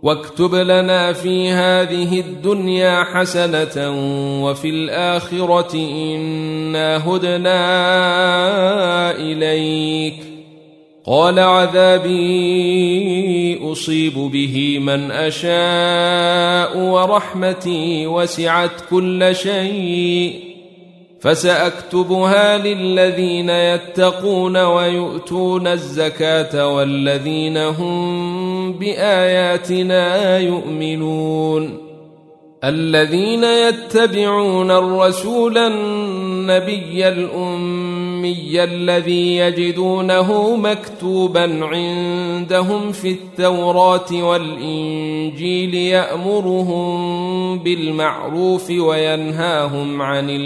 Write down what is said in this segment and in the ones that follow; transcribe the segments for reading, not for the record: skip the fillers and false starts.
واكتب لنا في هذه الدنيا حسنة وفي الآخرة إنا هدنا إليك. قال عذابي أصيب به من أشاء ورحمتي وسعت كل شيء فسأكتبها للذين يتقون ويؤتون الزكاة والذين هم بآياتنا يؤمنون. الذين يتبعون الرسول النبي الأمي الذي يجدونه مكتوبا عندهم في التوراة والإنجيل يأمرهم بالمعروف وينهاهم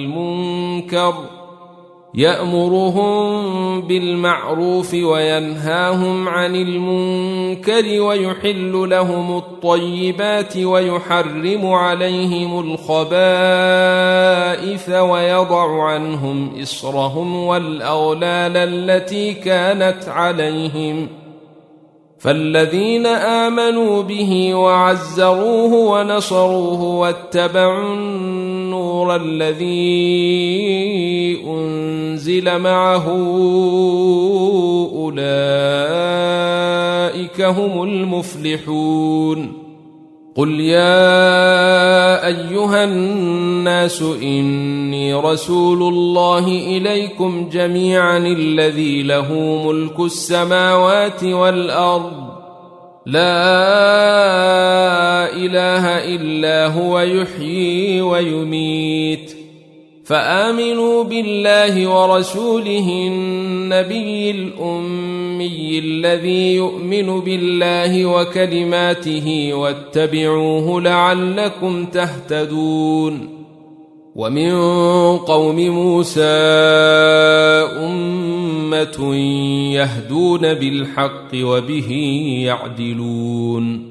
عن المنكر ويحل لهم الطيبات ويحرم عليهم الخبائث ويضع عنهم إصرهم والأغلال التي كانت عليهم. فالذين آمنوا به وعزروه ونصروه واتبعوا النور الذي أنزل معه أولئك هم المفلحون. قل يا أيها الناس إني رسول الله إليكم جميعا الذي له ملك السماوات والأرض لا إله إلا هو يحيي ويميت. فآمنوا بالله ورسوله النبي الأمي الذي يؤمن بالله وكلماته واتبعوه لعلكم تهتدون. ومن قوم موسى أمة يهدون بالحق وبه يعدلون.